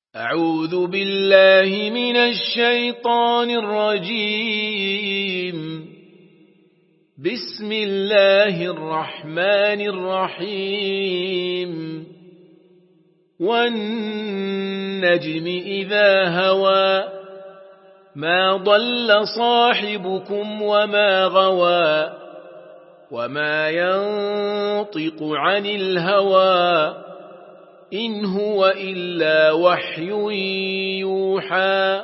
أعوذ بالله من الشيطان الرجيم. بسم الله الرحمن الرحيم. والنجم إذا هوى ما ضل صاحبكم وما غوى وما ينطق عن الهوى إن هو إلا وحي يوحى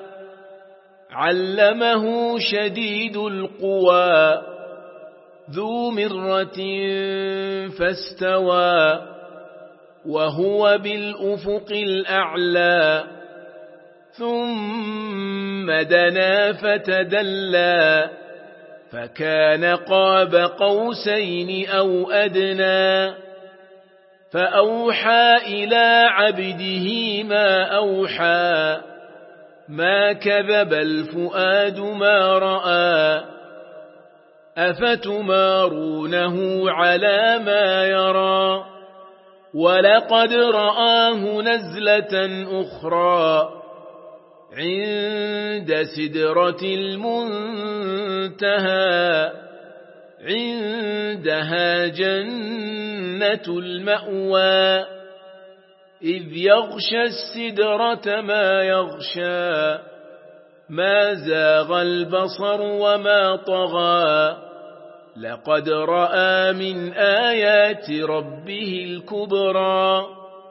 علمه شديد القوى ذو مرة فاستوى وهو بالأفق الأعلى ثم دنا فتدلى فكان قاب قوسين أو أدنى فأوحى إلى عبده ما أوحى ما كذب الفؤاد ما رأى أفتمارونه على ما يرى ولقد رآه نزلة أخرى عند سدرة المنتهى عندها جنة المأوى إذ يغشى السدرة ما يغشى ما زاغ البصر وما طغى لقد رأى من آيات ربه الكبرى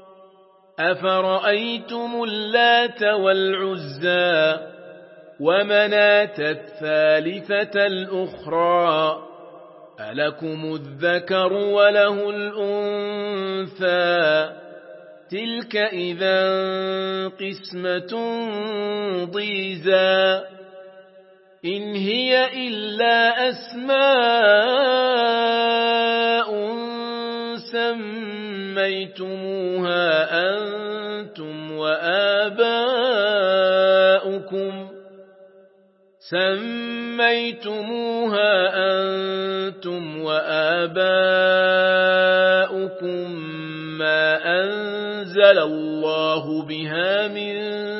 أفرأيتم اللات والعزى ومناة الثالثة الأخرى ألكم الذكر وله الأنثى تلك إذا قسمة ضيزى إن هي إلا أسماء سميتموها أنتم وآباؤكم ما أنزل الله بها من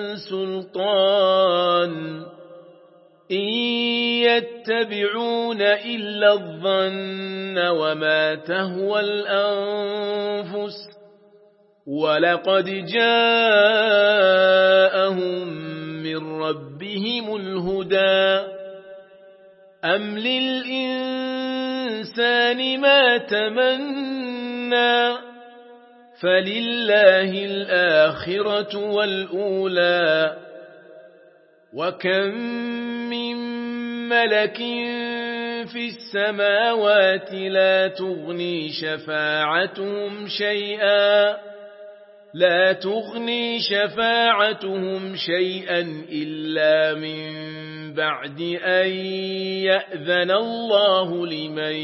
سلطان إن يتبعون إلا الظن وما تهوى الأنفس ولقد جاءهم من ربهم الهدى أم للإنسان ما تمنى فلله الآخرة والأولى وكم من ملك في السماوات لا تغني شفاعتهم شيئا إلا من بعد أن يأذن الله لمن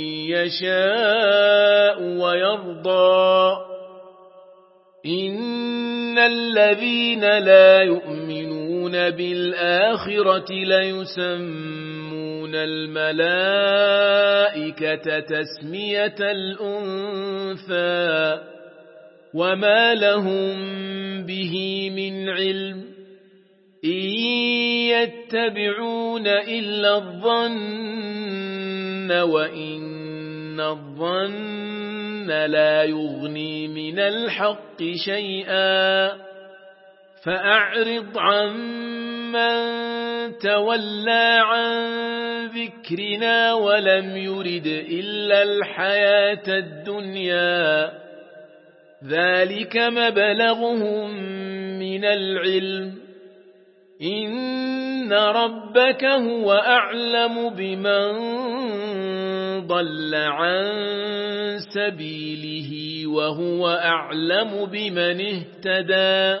يشاء ويرضى إن الذين لا يؤمنون بالآخرة ليسمون الملائكة تسمية الأنثى وما لهم به من علم إن يتبعون إلا الظن وإن الظن لا يغني من الحق شيئا فأعرض عمن تولى عن ذكرنا ولم يرد إلا الحياة الدنيا ذلك مبلغهم من العلم إن ربك هو أعلم بمن ضل عن سبيله وهو أعلم بمن اهتدى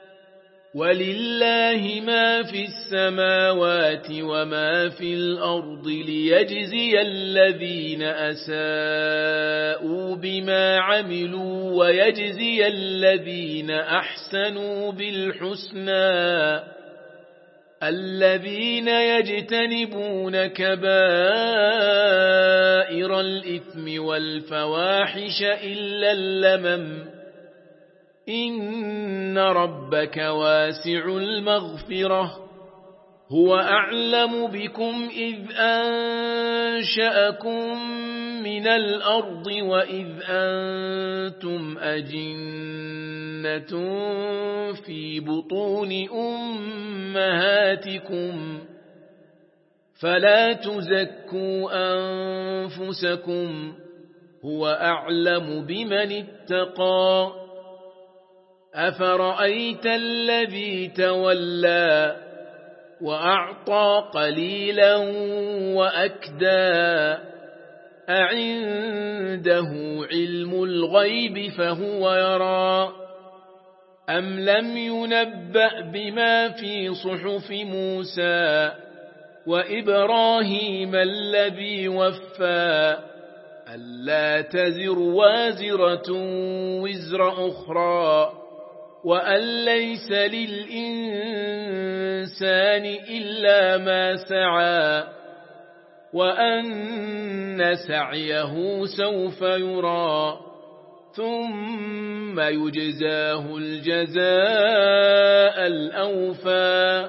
ولله ما في السماوات وما في الأرض ليجزي الذين أساءوا بما عملوا ويجزي الذين أحسنوا بالحسنى الذين يجتنبون كبائر الإثم والفواحش إلا اللمم إن ربك واسع المغفرة هو أعلم بكم إذ أنشأكم من الأرض وإذ أنتم أجنة في بطون أمهاتكم فلا تزكوا أنفسكم هو أعلم بمن اتقى أفرأيت الذي تولى وأعطى قليلا وأكدى أعنده علم الغيب فهو يرى أم لم ينبأ بما في صحف موسى وإبراهيم الذي وفى ألا تزر وازرة وزر أخرى وأن ليس للإنسان إلا ما سعى وأن سعيه سوف يرى ثم يجزاه الجزاء الأوفى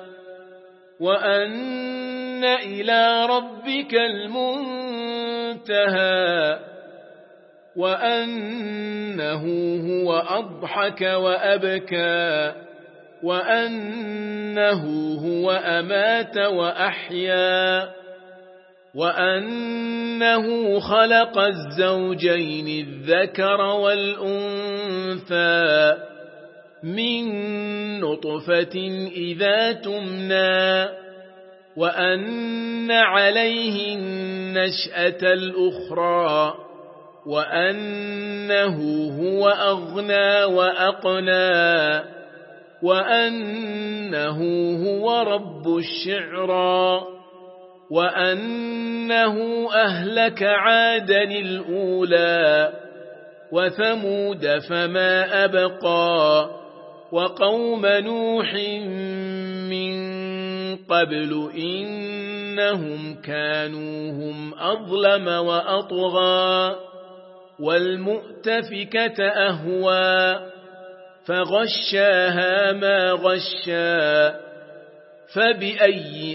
وأن إلى ربك المنتهى وأنه هو أضحك وأبكى وأنه هو أمات وأحيا وأنه خلق الزوجين الذكر والأنثى من نطفة إذا تمنى وأن عليه النشأة الأخرى وأنه هو أغنى وأقنى وأنه هو رب الشعرى وأنه أهلك عادا الأولى وثمود فما أبقى وقوم نوح من قبل إنهم كانوا هم أظلم وأطغى والمؤتفكة أهوى فغشاها ما غشا فبأي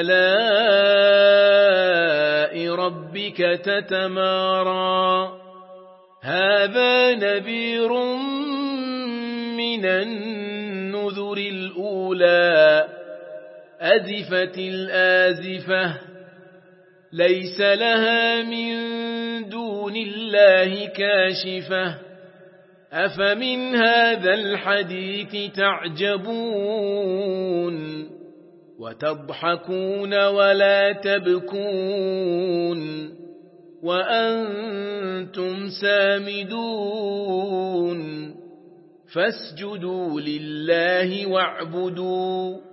آلاء ربك تتمارى هذا نذير من النذر الأولى أزفت الآزفة ليس لها من دون الله كاشفة أفمن هذا الحديث تعجبون وتضحكون ولا تبكون وأنتم سامدون فاسجدوا لله واعبدوا